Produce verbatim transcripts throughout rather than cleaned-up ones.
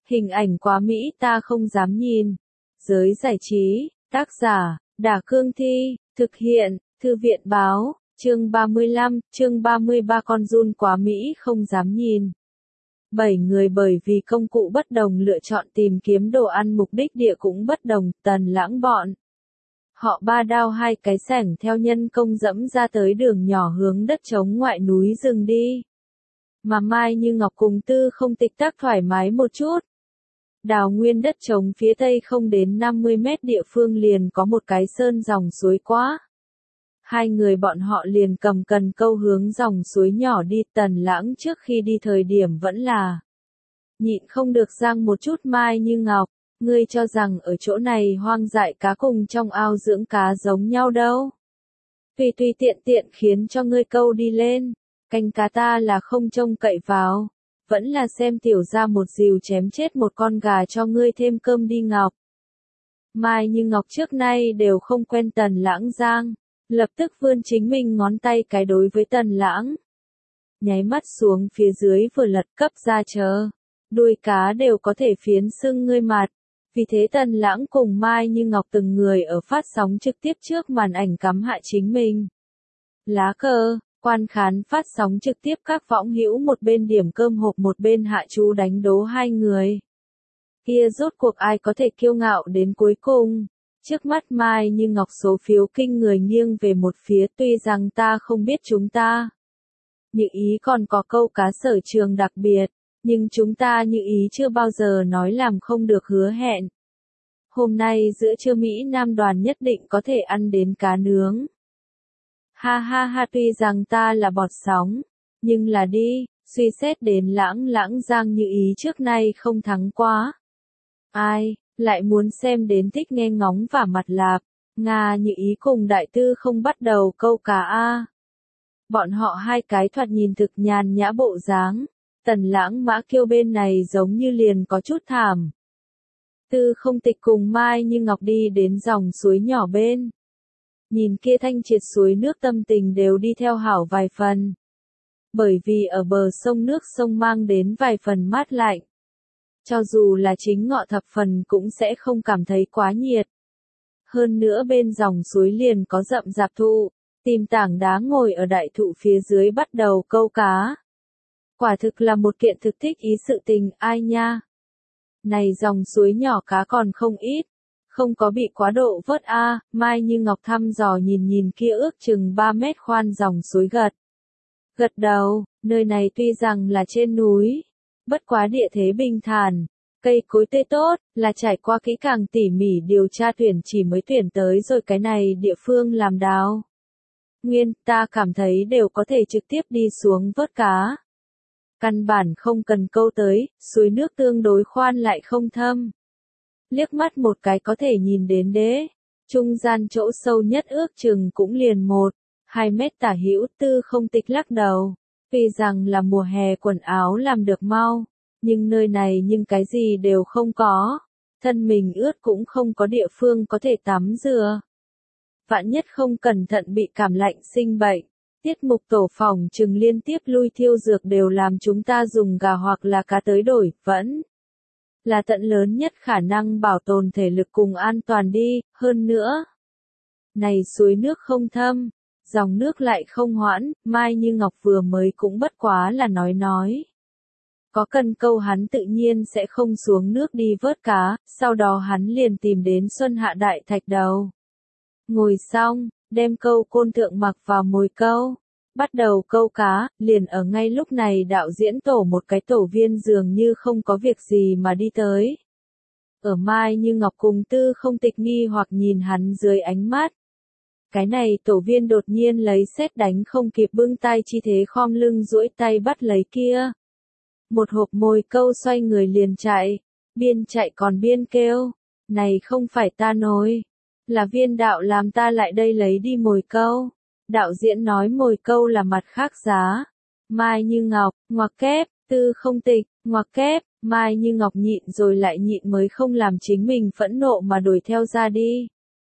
Hình ảnh quá mỹ ta không dám nhìn. Giới giải trí, tác giả, Đả Cương Thi, thực hiện, Thư viện Báo, chương ba mươi lăm, chương ba mươi ba con giun quá mỹ không dám nhìn. Bảy người bởi vì công cụ bất đồng lựa chọn tìm kiếm đồ ăn, mục đích địa cũng bất đồng. Tần Lãng bọn họ ba đao hai cái sẻng theo nhân công dẫm ra tới đường nhỏ hướng đất trống ngoại núi rừng đi. Mà Mai Như Ngọc cùng Tư Không Tịch tác thoải mái một chút. Đào nguyên đất trống phía tây không đến năm mươi mét địa phương liền có một cái sơn dòng suối quá. Hai người bọn họ liền cầm cần câu hướng dòng suối nhỏ đi. Tần Lãng trước khi đi thời điểm vẫn là nhịn không được giang một chút Mai Như Ngọc. Ngươi cho rằng ở chỗ này hoang dại cá cùng trong ao dưỡng cá giống nhau đâu. Tùy tùy tiện tiện khiến cho ngươi câu đi lên. Canh cá ta là không trông cậy vào. Vẫn là xem tiểu ra một dìu chém chết một con gà cho ngươi thêm cơm đi Ngọc. Mai Như Ngọc trước nay đều không quen Tần Lãng giang. Lập tức vươn chính mình ngón tay cái đối với Tần Lãng. Nháy mắt xuống phía dưới vừa lật cấp ra chờ. Đuôi cá đều có thể phiến sưng ngươi mặt. Vì thế Tần Lãng cùng Mai Như Ngọc từng người ở phát sóng trực tiếp trước màn ảnh cắm hại chính mình. Lá cờ, quan khán phát sóng trực tiếp các võng hữu một bên điểm cơm hộp một bên hạ chú đánh đố hai người. Kia rốt cuộc ai có thể kiêu ngạo đến cuối cùng. Trước mắt Mai Như Ngọc số phiếu kinh người nghiêng về một phía, tuy rằng ta không biết chúng ta. Như ý còn có câu cá sở trường đặc biệt, nhưng chúng ta như ý chưa bao giờ nói làm không được hứa hẹn. Hôm nay giữa trưa Mỹ Nam đoàn nhất định có thể ăn đến cá nướng. Ha ha ha, tuy rằng ta là bọt sóng, nhưng là đi, suy xét đến Lãng Lãng giang như ý trước nay không thắng quá. Ai, lại muốn xem đến thích nghe ngóng và mặt lạp, Nga như ý cùng đại tư không bắt đầu câu cá a. Bọn họ hai cái thoạt nhìn thực nhàn nhã bộ dáng, Tần Lãng Mã Kiêu bên này giống như liền có chút thảm. Tư Không Tịch cùng Mai Như Ngọc đi đến dòng suối nhỏ bên. Nhìn kia thanh triệt suối nước tâm tình đều đi theo hảo vài phần. Bởi vì ở bờ sông nước sông mang đến vài phần mát lạnh. Cho dù là chính ngọ thập phần cũng sẽ không cảm thấy quá nhiệt. Hơn nữa bên dòng suối liền có rậm rạp thụ, tìm tảng đá ngồi ở đại thụ phía dưới bắt đầu câu cá. Quả thực là một kiện thực thích ý sự tình, ai nha. Này dòng suối nhỏ cá còn không ít, không có bị quá độ vớt a. À. Mai Như Ngọc thăm dò nhìn nhìn kia ước chừng ba mét khoan dòng suối gật. Gật đầu, nơi này tuy rằng là trên núi, bất quá địa thế bình thản, cây cối tươi tốt, là trải qua kỹ càng tỉ mỉ điều tra tuyển chỉ mới tuyển tới rồi cái này địa phương làm đào. Nguyên, ta cảm thấy đều có thể trực tiếp đi xuống vớt cá. Căn bản không cần câu tới, suối nước tương đối khoan lại không thâm. Liếc mắt một cái có thể nhìn đến đế. Trung gian chỗ sâu nhất ước chừng cũng liền một, hai mét tả hữu. Tư Không Tịch lắc đầu. Tuy rằng là mùa hè quần áo làm được mau, nhưng nơi này nhưng cái gì đều không có. Thân mình ướt cũng không có địa phương có thể tắm rửa. Vạn nhất không cẩn thận bị cảm lạnh sinh bệnh. Tiết mục tổ phòng chừng liên tiếp lui thiêu dược đều làm chúng ta dùng gà hoặc là cá tới đổi, vẫn là tận lớn nhất khả năng bảo tồn thể lực cùng an toàn đi. Hơn nữa, này suối nước không thâm, dòng nước lại không hoãn, Mai Như Ngọc vừa mới cũng bất quá là nói nói. Có cần câu hắn tự nhiên sẽ không xuống nước đi vớt cá, sau đó hắn liền tìm đến Xuân Hạ Đại Thạch Đầu. Ngồi xong, đem câu côn thượng mặc vào mồi câu, bắt đầu câu cá. Liền ở ngay lúc này đạo diễn tổ một cái tổ viên dường như không có việc gì mà đi tới. Ở Mai Như Ngọc cùng Tư Không Tịch nghi hoặc nhìn hắn dưới ánh mắt. Cái này tổ viên đột nhiên lấy sét đánh không kịp bưng tay chi thế khom lưng duỗi tay bắt lấy kia. Một hộp mồi câu xoay người liền chạy, biên chạy còn biên kêu, này không phải ta nói, là viên đạo làm ta lại đây lấy đi mồi câu. Đạo diễn nói mồi câu là mặt khác giá. Mai Như Ngọc, ngoặc kép, Tư Không Tịch, ngoặc kép, Mai Như Ngọc nhịn rồi lại nhịn mới không làm chính mình phẫn nộ mà đuổi theo ra đi.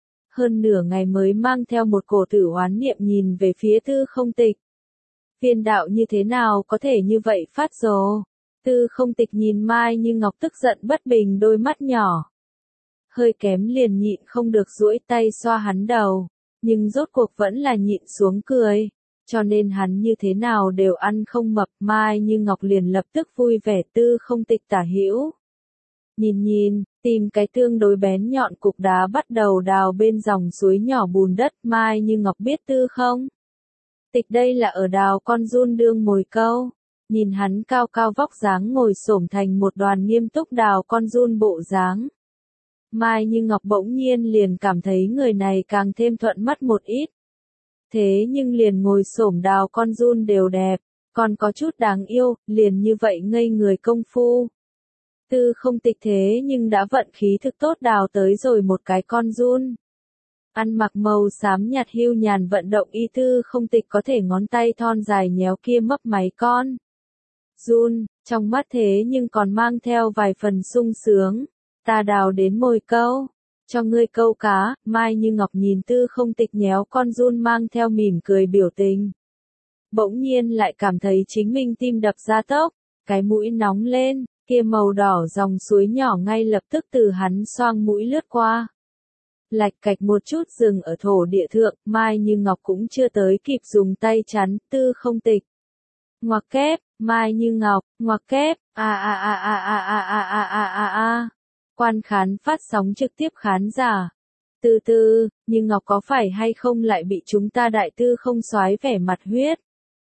Hơn nửa ngày mới mang theo một cổ tử oán niệm nhìn về phía Tư Không Tịch. Viên đạo như thế nào có thể như vậy phát rồ? Tư Không Tịch nhìn Mai Như Ngọc tức giận bất bình đôi mắt nhỏ. Hơi kém liền nhịn không được duỗi tay xoa hắn đầu, nhưng rốt cuộc vẫn là nhịn xuống cười, cho nên hắn như thế nào đều ăn không mập. Mai Như Ngọc liền lập tức vui vẻ Tư Không Tịch tả hữu. Nhìn nhìn, tìm cái tương đối bén nhọn cục đá bắt đầu đào bên dòng suối nhỏ bùn đất. Mai Như Ngọc biết Tư Không Tịch đây là ở đào con giun đương mồi câu. Nhìn hắn cao cao vóc dáng ngồi xổm thành một đoàn nghiêm túc đào con giun bộ dáng. Mai Như Ngọc bỗng nhiên liền cảm thấy người này càng thêm thuận mắt một ít. Thế nhưng liền ngồi xổm đào con giun đều đẹp, còn có chút đáng yêu, liền như vậy ngây người công phu. Tư Không Tịch thế nhưng đã vận khí thực tốt đào tới rồi một cái con giun. Ăn mặc màu xám nhạt hưu nhàn vận động y Tư Không Tịch có thể ngón tay thon dài nhéo kia mấp máy con giun, trong mắt thế nhưng còn mang theo vài phần sung sướng. Ta đào đến mồi câu, cho ngươi câu cá. Mai Như Ngọc nhìn Tư Không Tịch nhéo con giun mang theo mỉm cười biểu tình. Bỗng nhiên lại cảm thấy chính mình tim đập ra tốc, cái mũi nóng lên, kia màu đỏ dòng suối nhỏ ngay lập tức từ hắn xoang mũi lướt qua. Lạch cạch một chút dừng ở thổ địa thượng, Mai Như Ngọc cũng chưa tới kịp dùng tay chắn. Tư Không Tịch ngoặc kép, Mai Như Ngọc, ngoặc kép, a a a a a a a a a a a. Quan khán phát sóng trực tiếp khán giả. Từ từ, Như Ngọc có phải hay không lại bị chúng ta đại Tư Không soái vẻ mặt huyết?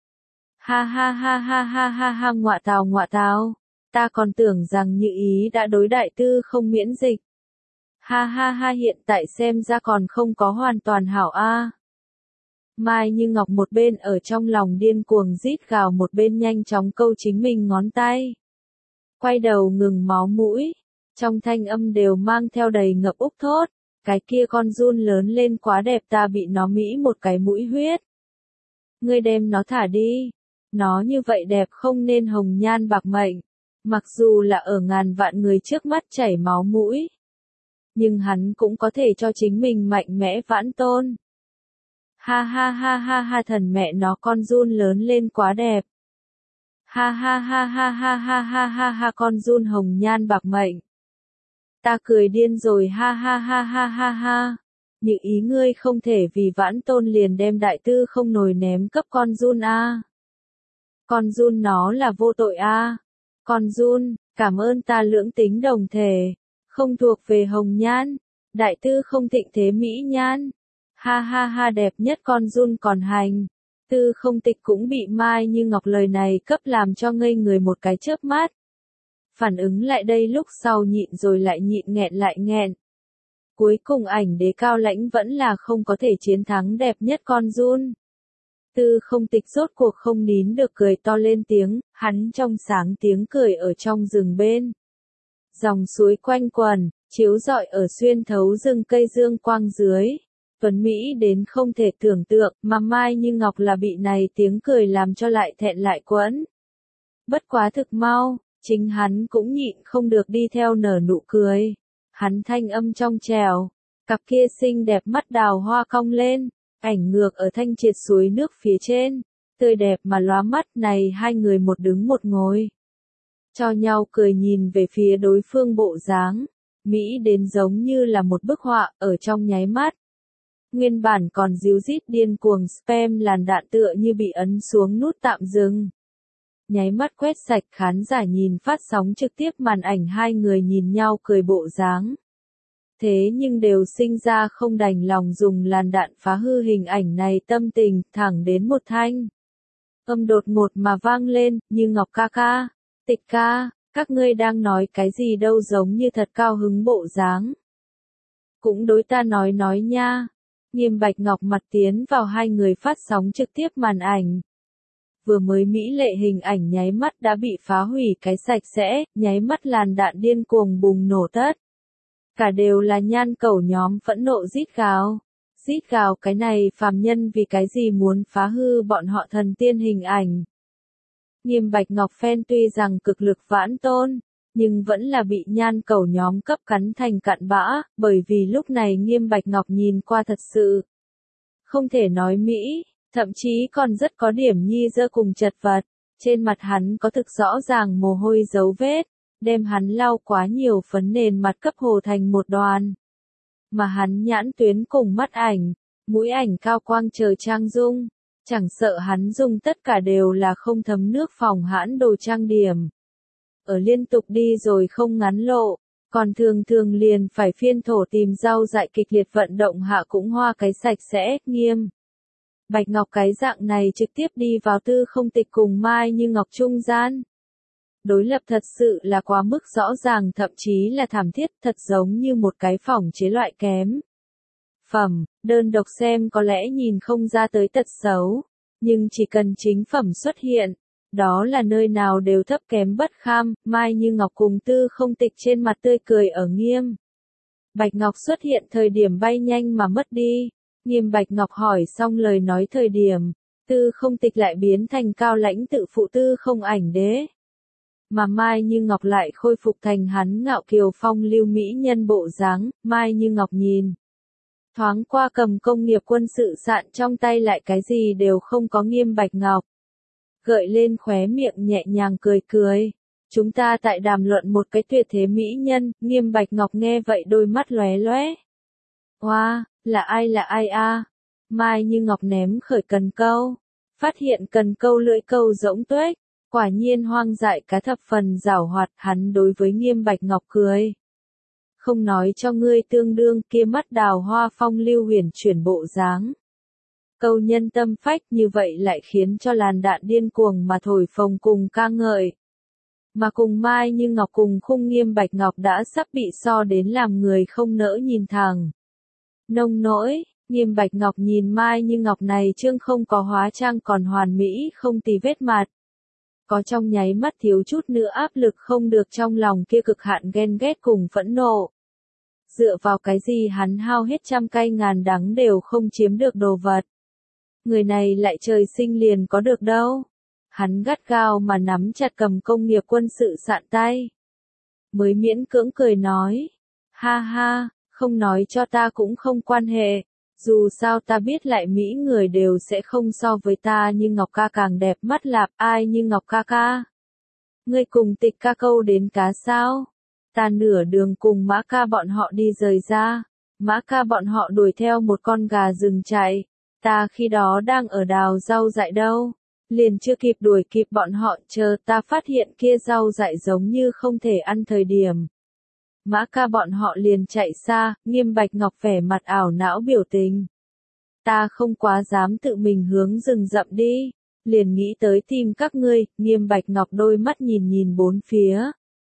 Ha ha ha ha ha ha ha ngọa tào ngọa tào. Ta còn tưởng rằng Như Ý đã đối đại Tư Không miễn dịch. Ha ha ha hiện tại xem ra còn không có hoàn toàn hảo a. Mai Như Ngọc một bên ở trong lòng điên cuồng rít gào một bên nhanh chóng câu chính mình ngón tay. Quay đầu ngừng máu mũi, trong thanh âm đều mang theo đầy ngập úc thốt, cái kia con giun lớn lên quá đẹp ta bị nó mỹ một cái mũi huyết. Ngươi đem nó thả đi, nó như vậy đẹp không nên hồng nhan bạc mệnh, mặc dù là ở ngàn vạn người trước mắt chảy máu mũi. Nhưng hắn cũng có thể cho chính mình mạnh mẽ vãn tôn. Ha ha ha ha ha thần mẹ nó con giun lớn lên quá đẹp. Ha ha ha ha ha ha ha ha ha con giun hồng nhan bạc mệnh. Ta cười điên rồi ha ha ha ha ha ha. Như Ý ngươi không thể vì vãn tôn liền đem đại Tư Không nồi ném cấp con giun a. Con giun nó là vô tội a. Con giun, cảm ơn ta lưỡng tính đồng thể, không thuộc về hồng nhan, đại Tư Không thịnh thế mỹ nhan. Ha ha ha đẹp nhất con giun còn hành. Tư Không Tịch cũng bị Mai Như Ngọc lời này cấp làm cho ngây người một cái chớp mắt. Phản ứng lại đây lúc sau nhịn rồi lại nhịn nghẹn lại nghẹn. Cuối cùng ảnh đế cao lãnh vẫn là không có thể chiến thắng đẹp nhất con giun. Tư Không Tịch rốt cuộc không nín được cười to lên tiếng, hắn trong sáng tiếng cười ở trong rừng bên. Dòng suối quanh quần, chiếu rọi ở xuyên thấu rừng cây dương quang dưới. Tuấn Mỹ đến không thể tưởng tượng, mà Mai Như Ngọc là bị này tiếng cười làm cho lại thẹn lại quẫn. Bất quá thực mau, chính hắn cũng nhịn không được đi theo nở nụ cười. Hắn thanh âm trong trèo, cặp kia xinh đẹp mắt đào hoa cong lên, ảnh ngược ở thanh triệt suối nước phía trên, tươi đẹp mà lóa mắt. Này hai người một đứng một ngồi, cho nhau cười nhìn về phía đối phương bộ dáng, Mỹ đến giống như là một bức họa ở trong nháy mắt. Nguyên bản còn díu dít điên cuồng spam làn đạn tựa như bị ấn xuống nút tạm dừng. Nháy mắt quét sạch khán giả nhìn phát sóng trực tiếp màn ảnh hai người nhìn nhau cười bộ dáng. Thế nhưng đều sinh ra không đành lòng dùng làn đạn phá hư hình ảnh này tâm tình, thẳng đến một thanh âm đột ngột mà vang lên, Như Ngọc ca ca, Tịch ca, các ngươi đang nói cái gì đâu giống như thật cao hứng bộ dáng. Cũng đối ta nói nói nha. Nghiêm Bạch Ngọc mặt tiến vào hai người phát sóng trực tiếp màn ảnh. Vừa mới mỹ lệ hình ảnh nháy mắt đã bị phá hủy cái sạch sẽ, nháy mắt làn đạn điên cuồng bùng nổ tất. Cả đều là nhan cẩu nhóm phẫn nộ rít gào. Rít gào cái này phàm nhân vì cái gì muốn phá hư bọn họ thần tiên hình ảnh. Nghiêm Bạch Ngọc fan tuy rằng cực lực vãn tôn, nhưng vẫn là bị nhan cẩu nhóm cấp cắn thành cặn bã, bởi vì lúc này Nghiêm Bạch Ngọc nhìn qua thật sự không thể nói mỹ, thậm chí còn rất có điểm nhi dơ cùng chật vật. trên mặt hắn có thực rõ ràng mồ hôi dấu vết, đem hắn lau quá nhiều phấn nền mặt cấp hồ thành một đoàn. Mà hắn nhãn tuyến cùng mắt ảnh, mũi ảnh cao quang trời trang dung, chẳng sợ hắn dùng tất cả đều là không thấm nước phòng hãn đồ trang điểm. Ở liên tục đi rồi không ngắn lộ, còn thường thường liền phải phiên thổ tìm rau dại kịch liệt vận động hạ cũng hoa cái sạch sẽ, nghiêm. Bạch Ngọc cái dạng này trực tiếp đi vào Tư Không Tịch cùng Mai Như Ngọc trung gian. Đối lập thật sự là quá mức rõ ràng, thậm chí là thảm thiết, thật giống như một cái phỏng chế loại kém phẩm, đơn độc xem có lẽ nhìn không ra tới tật xấu, nhưng chỉ cần chính phẩm xuất hiện, đó là nơi nào đều thấp kém bất kham. Mai Như Ngọc cùng Tư Không Tịch trên mặt tươi cười ở Nghiêm Bạch Ngọc xuất hiện thời điểm bay nhanh mà mất đi. Nghiêm Bạch Ngọc hỏi xong lời nói thời điểm, Tư Không Tịch lại biến thành cao lãnh tự phụ Tư Không Ảnh Đế. Mà Mai Như Ngọc lại khôi phục thành hắn ngạo kiều phong lưu mỹ nhân bộ dáng. Mai Như Ngọc nhìn thoáng qua cầm công nghiệp quân sự sạn trong tay lại cái gì đều không có Nghiêm Bạch Ngọc. Gợi lên khóe miệng nhẹ nhàng cười cười. Chúng ta tại đàm luận một cái tuyệt thế mỹ nhân. Nghiêm Bạch Ngọc nghe vậy đôi mắt lóe lóe. Hoa, wow, là ai là ai a? Mai Như Ngọc ném khởi cần câu. Phát hiện cần câu lưỡi câu rỗng tuếch. Quả nhiên hoang dại cá thập phần giảo hoạt, hắn đối với Nghiêm Bạch Ngọc cười. Không nói cho ngươi tương đương kia mắt đào hoa phong lưu huyền chuyển bộ dáng. Câu nhân tâm phách như vậy lại khiến cho làn đạn điên cuồng mà thổi phồng cùng ca ngợi. Mà cùng Mai Như Ngọc cùng khung Nghiêm Bạch Ngọc đã sắp bị so đến làm người không nỡ nhìn thẳng. Nông nỗi, Nghiêm Bạch Ngọc nhìn Mai Như Ngọc này trương không có hóa trang còn hoàn mỹ không tì vết mặt. Có trong nháy mắt thiếu chút nữa áp lực không được trong lòng kia cực hạn ghen ghét cùng phẫn nộ. Dựa vào cái gì hắn hao hết trăm cay ngàn đắng đều không chiếm được đồ vật. Người này lại trời sinh liền có được đâu. Hắn gắt gao mà nắm chặt cầm công nghiệp quân sự sạn tay. Mới miễn cưỡng cười nói. Ha ha, không nói cho ta cũng không quan hệ. Dù sao ta biết lại Mỹ người đều sẽ không so với ta, nhưng Ngọc ca càng đẹp mắt lạp. Ai như Ngọc ca ca? Ngươi cùng Tịch ca câu đến cá sao? Ta nửa đường cùng Mã ca bọn họ đi rời ra. Mã ca bọn họ đuổi theo một con gà rừng chạy. Ta khi đó đang ở đào rau dại đâu. Liền chưa kịp đuổi kịp bọn họ, chờ ta phát hiện kia rau dại giống như không thể ăn thời điểm. Mã ca bọn họ liền chạy xa. Nghiêm Bạch Ngọc vẻ mặt ảo não biểu tình. Ta không quá dám tự mình hướng rừng rậm đi. Liền nghĩ tới tìm các ngươi. Nghiêm Bạch Ngọc đôi mắt nhìn nhìn bốn phía.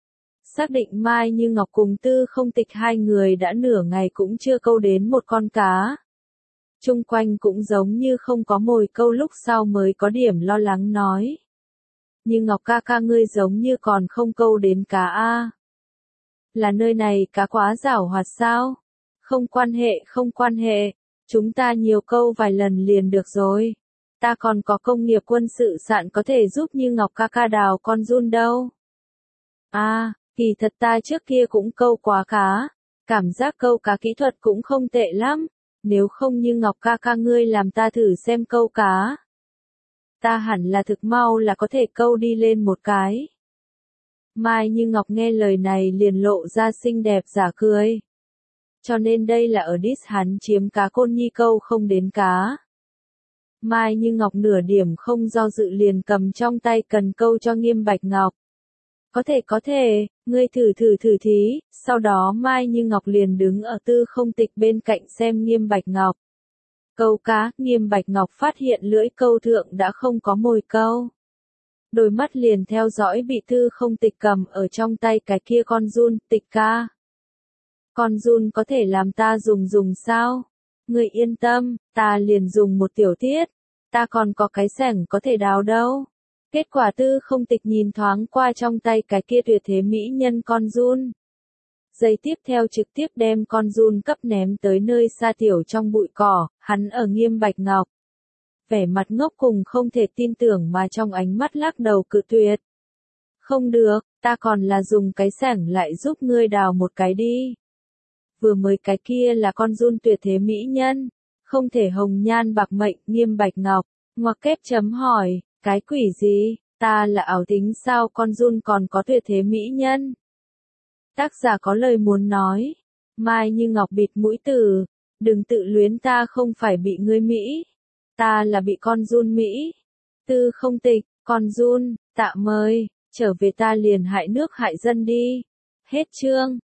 Xác định Mai Như Ngọc cùng Tư Không Tịch hai người đã nửa ngày cũng chưa câu đến một con cá. Chung quanh cũng giống như không có mồi câu, lúc sau mới có điểm lo lắng nói. Nhưng Ngọc ca ca ngươi giống như còn không câu đến cá a. Là nơi này cá quá giảo hoạt sao? Không quan hệ, không quan hệ. Chúng ta nhiều câu vài lần liền được rồi. Ta còn có công nghiệp quân sự sạn có thể giúp như Ngọc ca ca đào con giun đâu. À, kỳ thật ta trước kia cũng câu quá cá. Cảm giác câu cá kỹ thuật cũng không tệ lắm. Nếu không như Ngọc ca ca ngươi làm ta thử xem câu cá. Ta hẳn là thực mau là có thể câu đi lên một cái. Mai Như Ngọc nghe lời này liền lộ ra xinh đẹp giả cười. Cho nên đây là ở diss hắn chiếm cá Côn Nhi câu không đến cá. Mai Như Ngọc nửa điểm không do dự liền cầm trong tay cần câu cho Nghiêm Bạch Ngọc. Có thể có thể, ngươi thử thử thử thí. Sau đó Mai Như Ngọc liền đứng ở Tư Không Tịch bên cạnh xem Nghiêm Bạch Ngọc câu cá. Nghiêm Bạch Ngọc phát hiện lưỡi câu thượng đã không có mồi câu. Đôi mắt liền theo dõi bị Tư Không Tịch cầm ở trong tay cái kia con giun. Tịch ca, con giun có thể làm ta dùng dùng sao? Ngươi yên tâm, ta liền dùng một tiểu tiết. Ta còn có cái xẻng có thể đào đâu. Kết quả Tư Không Tịch nhìn thoáng qua trong tay cái kia tuyệt thế mỹ nhân con giun. Giây tiếp theo trực tiếp đem con giun cấp ném tới nơi xa tiểu trong bụi cỏ. Hắn ở Nghiêm Bạch Ngọc vẻ mặt ngốc cùng không thể tin tưởng mà trong ánh mắt lắc đầu cự tuyệt. Không được, ta còn là dùng cái xẻng lại giúp ngươi đào một cái đi. Vừa mới cái kia là con giun tuyệt thế mỹ nhân, không thể hồng nhan bạc mệnh. Nghiêm Bạch Ngọc ngoặc kép chấm hỏi, cái quỷ gì? Ta là ảo tính sao con giun còn có tuyệt thế mỹ nhân. Tác giả có lời muốn nói. Mai Như Ngọc bịt mũi từ. Đừng tự luyến ta không phải bị ngươi Mỹ. Ta là bị con giun Mỹ. Tư không tịch, con giun, tạm ơi, trở về ta liền hại nước hại dân đi. Hết chương.